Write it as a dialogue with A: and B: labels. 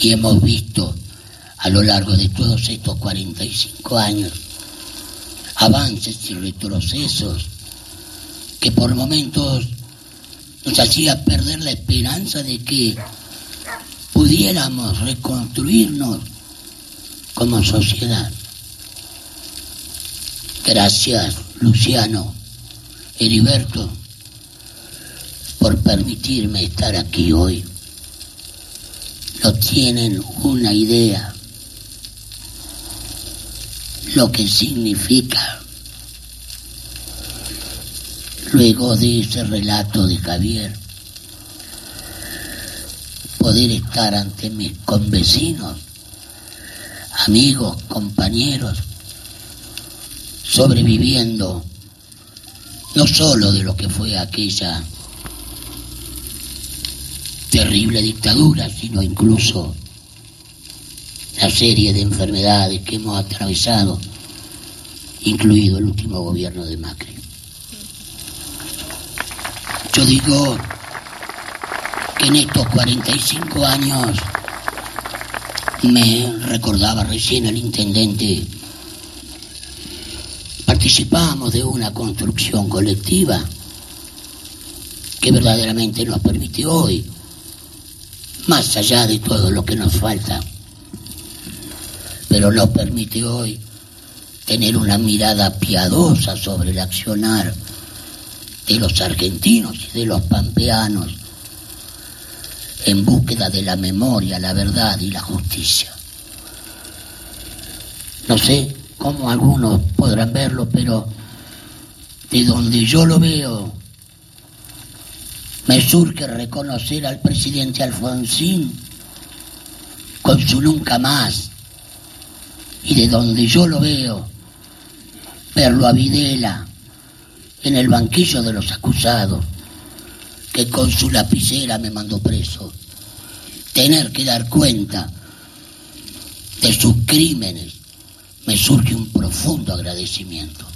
A: Y hemos visto a lo largo de todos estos 45 años avances y retrocesos que por momentos nos hacía perder la esperanza de que pudiéramos reconstruirnos como sociedad. Gracias, Luciano, Heriberto, por permitirme estar aquí hoy. No tienen una idea lo que significa, luego de ese relato de Javier, poder estar ante mis convecinos, amigos, compañeros, sobreviviendo no solo de lo que fue aquella terrible dictadura, sino incluso la serie de enfermedades que hemos atravesado, incluido el último gobierno de Macri. Yo digo que en estos 45 años, me recordaba recién el intendente, participamos de una construcción colectiva que verdaderamente nos permite hoy, más allá de todo lo que nos falta, pero nos permite hoy tener una mirada piadosa sobre el accionar de los argentinos y de los pampeanos en búsqueda de la memoria, la verdad y la justicia. No sé cómo algunos podrán verlo, pero de donde yo lo veo, me surge reconocer al presidente Alfonsín con su nunca más, y de donde yo lo veo, verlo a Videla en el banquillo de los acusados, que con su lapicera me mandó preso, tener que dar cuenta de sus crímenes, me surge un profundo agradecimiento.